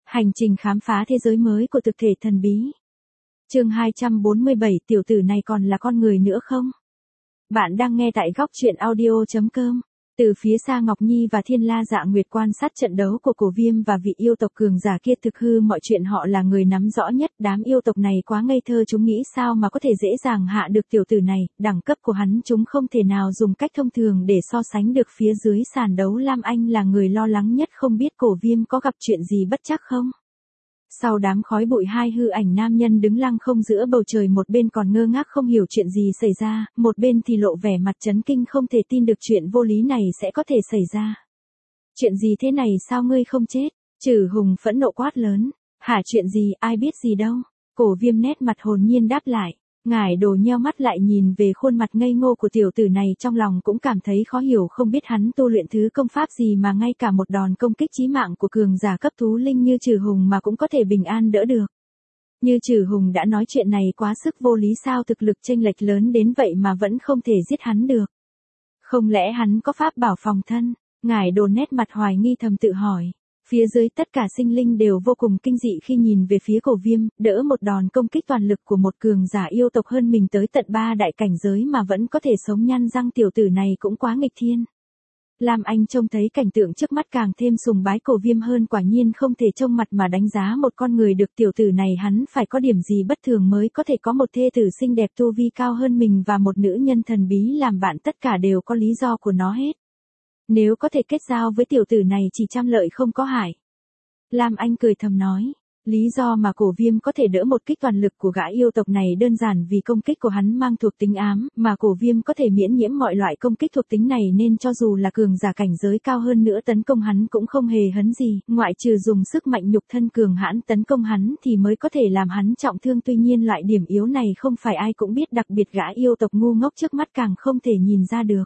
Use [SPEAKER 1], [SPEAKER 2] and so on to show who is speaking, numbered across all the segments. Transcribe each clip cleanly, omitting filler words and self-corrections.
[SPEAKER 1] Hành trình khám phá thế giới mới của thực thể thần bí. Chương 247, tiểu tử này còn là con người nữa không? Bạn đang nghe tại góc truyện audio.com. Từ phía xa Ngọc Nhi và Thiên La Dạ Nguyệt quan sát trận đấu của Cổ Viêm và vị yêu tộc cường giả kia, thực hư mọi chuyện họ là người nắm rõ nhất. Đám yêu tộc này quá ngây thơ, chúng nghĩ sao mà có thể dễ dàng hạ được tiểu tử này, đẳng cấp của hắn chúng không thể nào dùng cách thông thường để so sánh được. Phía dưới sàn đấu, Lam Anh là người lo lắng nhất, không biết Cổ Viêm có gặp chuyện gì bất trắc không. Sau đám khói bụi, hai hư ảnh nam nhân đứng lăng không giữa bầu trời, một bên còn ngơ ngác không hiểu chuyện gì xảy ra, một bên thì lộ vẻ mặt chấn kinh không thể tin được chuyện vô lý này sẽ có thể xảy ra. Chuyện gì thế này, sao ngươi không chết? Trừ Hùng phẫn nộ quát lớn. Hả, chuyện gì, ai biết gì đâu. Cổ Viêm nét mặt hồn nhiên đáp lại. Ngải Đồ nheo mắt lại nhìn về khuôn mặt ngây ngô của tiểu tử này, trong lòng cũng cảm thấy khó hiểu, không biết hắn tu luyện thứ công pháp gì mà ngay cả một đòn công kích chí mạng của cường giả cấp thú linh như Trừ Hùng mà cũng có thể bình an đỡ được. Như Trừ Hùng đã nói, chuyện này quá sức vô lý, sao thực lực chênh lệch lớn đến vậy mà vẫn không thể giết hắn được. Không lẽ hắn có pháp bảo phòng thân? Ngải Đồ nét mặt hoài nghi thầm tự hỏi. Phía dưới tất cả sinh linh đều vô cùng kinh dị khi nhìn về phía Cổ Viêm, đỡ một đòn công kích toàn lực của một cường giả yêu tộc hơn mình tới tận 3 đại cảnh giới mà vẫn có thể sống, nhăn răng, tiểu tử này cũng quá nghịch thiên. Lam Anh trông thấy cảnh tượng trước mắt càng thêm sùng bái Cổ Viêm hơn, quả nhiên không thể trông mặt mà đánh giá một con người được. Tiểu tử này hắn phải có điểm gì bất thường mới có thể có một thê tử xinh đẹp tu vi cao hơn mình và một nữ nhân thần bí làm bạn, tất cả đều có lý do của nó hết. Nếu có thể kết giao với tiểu tử này chỉ trăm lợi không có hại. Lam Anh cười thầm nói, lý do mà Cổ Viêm có thể đỡ một kích toàn lực của gã yêu tộc này đơn giản vì công kích của hắn mang thuộc tính ám, mà Cổ Viêm có thể miễn nhiễm mọi loại công kích thuộc tính này nên cho dù là cường giả cảnh giới cao hơn nữa tấn công hắn cũng không hề hấn gì, ngoại trừ dùng sức mạnh nhục thân cường hãn tấn công hắn thì mới có thể làm hắn trọng thương. Tuy nhiên loại điểm yếu này không phải ai cũng biết, đặc biệt gã yêu tộc ngu ngốc trước mắt càng không thể nhìn ra được.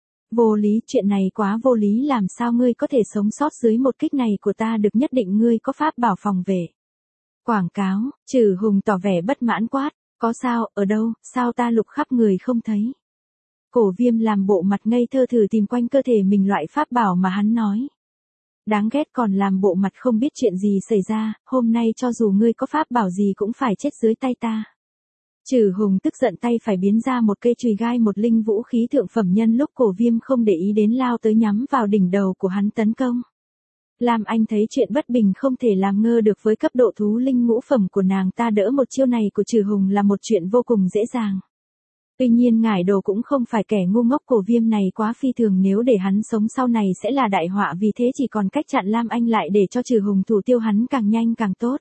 [SPEAKER 1] Vô lý, chuyện này quá vô lý, làm sao ngươi có thể sống sót dưới một kích này của ta được, nhất định ngươi có pháp bảo phòng vệ. Quảng cáo. Trừ Hùng tỏ vẻ bất mãn quát, có sao, ở đâu, sao ta lục khắp người không thấy. Cổ Viêm làm bộ mặt ngây thơ thử tìm quanh cơ thể mình loại pháp bảo mà hắn nói. Đáng ghét, còn làm bộ mặt không biết chuyện gì xảy ra, hôm nay cho dù ngươi có pháp bảo gì cũng phải chết dưới tay ta. Trừ Hùng tức giận, tay phải biến ra một cây chùy gai, một linh vũ khí thượng phẩm, nhân lúc Cổ Viêm không để ý đến lao tới nhắm vào đỉnh đầu của hắn tấn công. Lam Anh thấy chuyện bất bình không thể làm ngơ được, với cấp độ thú linh ngũ phẩm của nàng ta đỡ một chiêu này của Trừ Hùng là một chuyện vô cùng dễ dàng. Tuy nhiên Ngải Đồ cũng không phải kẻ ngu ngốc, Cổ Viêm này quá phi thường, nếu để hắn sống sau này sẽ là đại họa, vì thế chỉ còn cách chặn Lam Anh lại để cho Trừ Hùng thủ tiêu hắn càng nhanh càng tốt.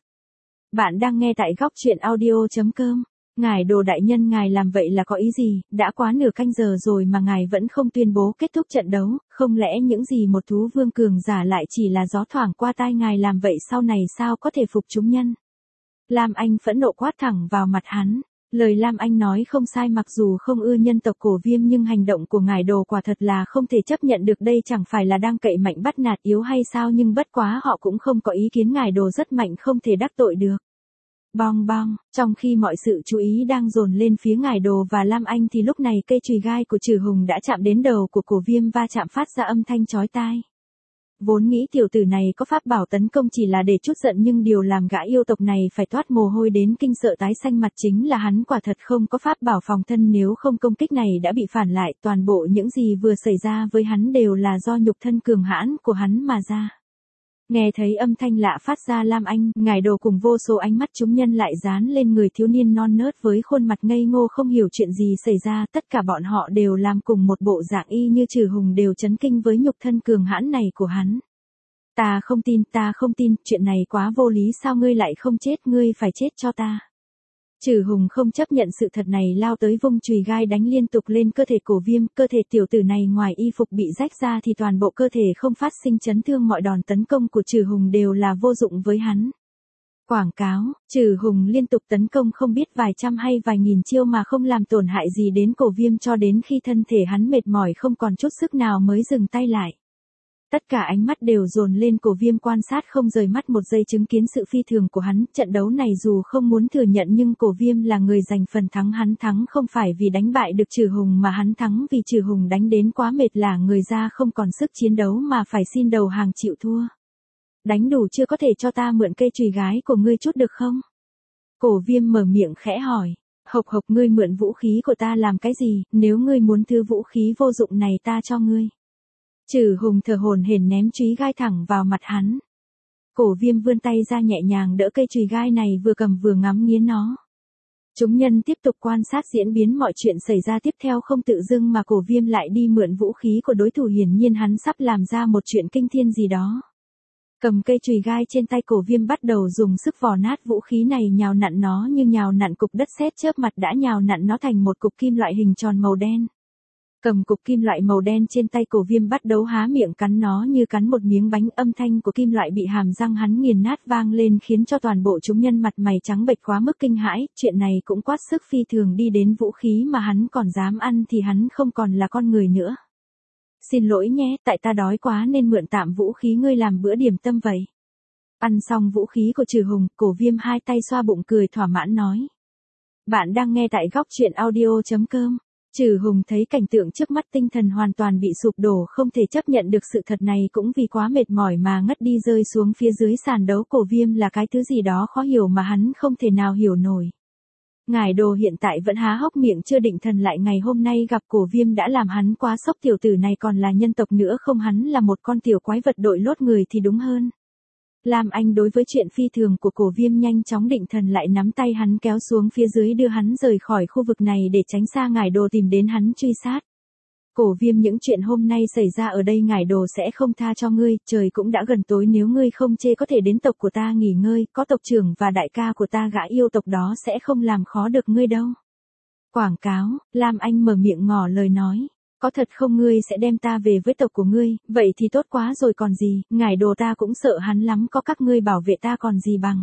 [SPEAKER 1] Bạn đang nghe tại góc truyện audio.com. Ngải Đồ đại nhân, ngài làm vậy là có ý gì? Đã quá nửa canh giờ rồi mà ngài vẫn không tuyên bố kết thúc trận đấu, không lẽ những gì một thú vương cường giả lại chỉ là gió thoảng qua tai ngài, làm vậy sau này sao có thể phục chúng nhân? Lam Anh phẫn nộ quát thẳng vào mặt hắn. Lời Lam Anh nói không sai, mặc dù không ưa nhân tộc Cổ Viêm nhưng hành động của Ngải Đồ quả thật là không thể chấp nhận được, đây chẳng phải là đang cậy mạnh bắt nạt yếu hay sao, nhưng bất quá họ cũng không có ý kiến, Ngải Đồ rất mạnh không thể đắc tội được. Bong bong, trong khi mọi sự chú ý đang dồn lên phía Ngải Đồ và Lam Anh thì lúc này cây chùy gai của Trừ Hùng đã chạm đến đầu của Cổ Viêm, va chạm phát ra âm thanh chói tai. Vốn nghĩ tiểu tử này có pháp bảo tấn công chỉ là để chút giận, nhưng điều làm gã yêu tộc này phải toát mồ hôi đến kinh sợ tái xanh mặt chính là hắn quả thật không có pháp bảo phòng thân, nếu không công kích này đã bị phản lại. Toàn bộ những gì vừa xảy ra với hắn đều là do nhục thân cường hãn của hắn mà ra. Nghe thấy âm thanh lạ phát ra, Lam Anh, Ngải Đồ cùng vô số ánh mắt chúng nhân lại dán lên người thiếu niên non nớt với khuôn mặt ngây ngô không hiểu chuyện gì xảy ra, tất cả bọn họ đều làm cùng một bộ dạng y như Trừ Hùng, đều chấn kinh với nhục thân cường hãn này của hắn. Ta không tin, chuyện này quá vô lý, sao ngươi lại không chết, ngươi phải chết cho ta. Trừ Hùng không chấp nhận sự thật này, lao tới vung chùy gai đánh liên tục lên cơ thể Cổ Viêm. Cơ thể tiểu tử này ngoài y phục bị rách ra thì toàn bộ cơ thể không phát sinh chấn thương, mọi đòn tấn công của Trừ Hùng đều là vô dụng với hắn. Quảng cáo. Trừ Hùng liên tục tấn công không biết vài trăm hay vài nghìn chiêu mà không làm tổn hại gì đến Cổ Viêm, cho đến khi thân thể hắn mệt mỏi không còn chút sức nào mới dừng tay lại. Tất cả ánh mắt đều dồn lên Cổ Viêm, quan sát không rời mắt một giây, chứng kiến sự phi thường của hắn. Trận đấu này dù không muốn thừa nhận nhưng Cổ Viêm là người giành phần thắng, hắn thắng không phải vì đánh bại được Trừ Hùng mà hắn thắng vì Trừ Hùng đánh đến quá mệt, là người ra không còn sức chiến đấu mà phải xin đầu hàng chịu thua. Đánh đủ chưa, có thể cho ta mượn cây chùy gái của ngươi chút được không? Cổ Viêm mở miệng khẽ hỏi. Hộc hộc, ngươi mượn vũ khí của ta làm cái gì, nếu ngươi muốn thứ vũ khí vô dụng này ta cho ngươi. Trừ Hùng thở hổn hển ném chùy gai thẳng vào mặt hắn. Cổ Viêm vươn tay ra nhẹ nhàng đỡ cây chùy gai này, vừa cầm vừa ngắm nghía nó. Chúng nhân tiếp tục quan sát diễn biến mọi chuyện xảy ra tiếp theo, không tự dưng mà Cổ Viêm lại đi mượn vũ khí của đối thủ, hiển nhiên hắn sắp làm ra một chuyện kinh thiên gì đó. Cầm cây chùy gai trên tay, Cổ Viêm bắt đầu dùng sức vò nát vũ khí này, nhào nặn nó như nhào nặn cục đất sét, chớp mặt đã nhào nặn nó thành một cục kim loại hình tròn màu đen. Cầm cục kim loại màu đen trên tay, Cổ Viêm bắt đầu há miệng cắn nó như cắn một miếng bánh, âm thanh của kim loại bị hàm răng hắn nghiền nát vang lên khiến cho toàn bộ chúng nhân mặt mày trắng bệch quá mức kinh hãi, chuyện này cũng quá sức phi thường, đi đến vũ khí mà hắn còn dám ăn thì hắn không còn là con người nữa. Xin lỗi nhé, tại ta đói quá nên mượn tạm vũ khí ngươi làm bữa điểm tâm vậy. Ăn xong vũ khí của Trừ Hùng, Cổ Viêm hai tay xoa bụng cười thỏa mãn nói. Bạn đang nghe tại góc truyện audio.com. Trừ Hùng thấy cảnh tượng trước mắt, tinh thần hoàn toàn bị sụp đổ, không thể chấp nhận được sự thật này, cũng vì quá mệt mỏi mà ngất đi rơi xuống phía dưới sàn đấu. Cổ Viêm là cái thứ gì đó khó hiểu mà hắn không thể nào hiểu nổi. Ngải Đồ hiện tại vẫn há hốc miệng chưa định thần lại, ngày hôm nay gặp Cổ Viêm đã làm hắn quá sốc, tiểu tử này còn là nhân tộc nữa không, hắn là một con tiểu quái vật đội lốt người thì đúng hơn. Lam Anh đối với chuyện phi thường của Cổ Viêm nhanh chóng định thần lại, nắm tay hắn kéo xuống phía dưới, đưa hắn rời khỏi khu vực này để tránh xa Ngải Đồ tìm đến hắn truy sát. Cổ Viêm, những chuyện hôm nay xảy ra ở đây Ngải Đồ sẽ không tha cho ngươi, trời cũng đã gần tối, nếu ngươi không chê có thể đến tộc của ta nghỉ ngơi, có tộc trưởng và đại ca của ta gã yêu tộc đó sẽ không làm khó được ngươi đâu. Quảng cáo, Lam Anh mở miệng ngỏ lời nói. Có thật không, ngươi sẽ đem ta về với tộc của ngươi, vậy thì tốt quá rồi còn gì, Ngải Đồ ta cũng sợ hắn lắm, có các ngươi bảo vệ ta còn gì bằng.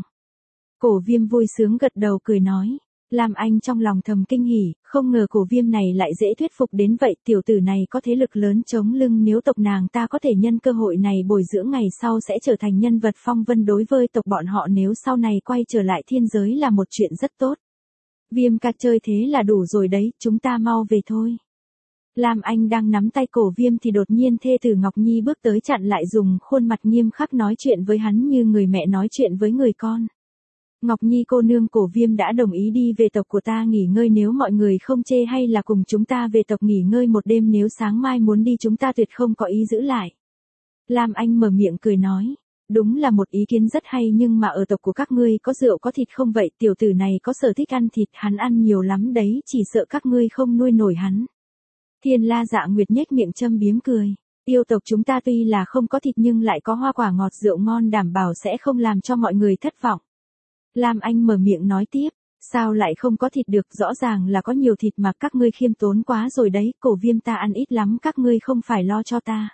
[SPEAKER 1] Cổ Viêm vui sướng gật đầu cười nói. Lam Anh trong lòng thầm kinh hỉ, không ngờ Cổ Viêm này lại dễ thuyết phục đến vậy, tiểu tử này có thế lực lớn chống lưng, nếu tộc nàng ta có thể nhân cơ hội này bồi dưỡng, ngày sau sẽ trở thành nhân vật phong vân đối với tộc bọn họ, nếu sau này quay trở lại thiên giới là một chuyện rất tốt. Viêm ca, chơi thế là đủ rồi đấy, chúng ta mau về thôi. Lam Anh đang nắm tay Cổ Viêm thì đột nhiên thê tử Ngọc Nhi bước tới chặn lại, dùng khuôn mặt nghiêm khắc nói chuyện với hắn như người mẹ nói chuyện với người con. Ngọc Nhi cô nương, Cổ Viêm đã đồng ý đi về tộc của ta nghỉ ngơi, nếu mọi người không chê hay là cùng chúng ta về tộc nghỉ ngơi một đêm, nếu sáng mai muốn đi chúng ta tuyệt không có ý giữ lại. Lam Anh mở miệng cười nói. Đúng là một ý kiến rất hay, nhưng mà ở tộc của các ngươi có rượu có thịt không vậy, tiểu tử này có sở thích ăn thịt, hắn ăn nhiều lắm đấy, chỉ sợ các ngươi không nuôi nổi hắn. Thiên La Dạ Nguyệt nhếch miệng châm biếm cười. Yêu tộc chúng ta tuy là không có thịt nhưng lại có hoa quả ngọt rượu ngon, đảm bảo sẽ không làm cho mọi người thất vọng. Lam Anh mở miệng nói tiếp. Sao lại không có thịt được, rõ ràng là có nhiều thịt mà, các ngươi khiêm tốn quá rồi đấy, Cổ Viêm ta ăn ít lắm, các ngươi không phải lo cho ta.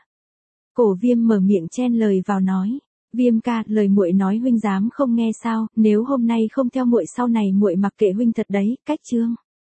[SPEAKER 1] Cổ Viêm mở miệng chen lời vào nói. Viêm ca, lời muội nói huynh dám không nghe sao, nếu hôm nay không theo muội sau này muội mặc kệ huynh thật đấy, cách chương.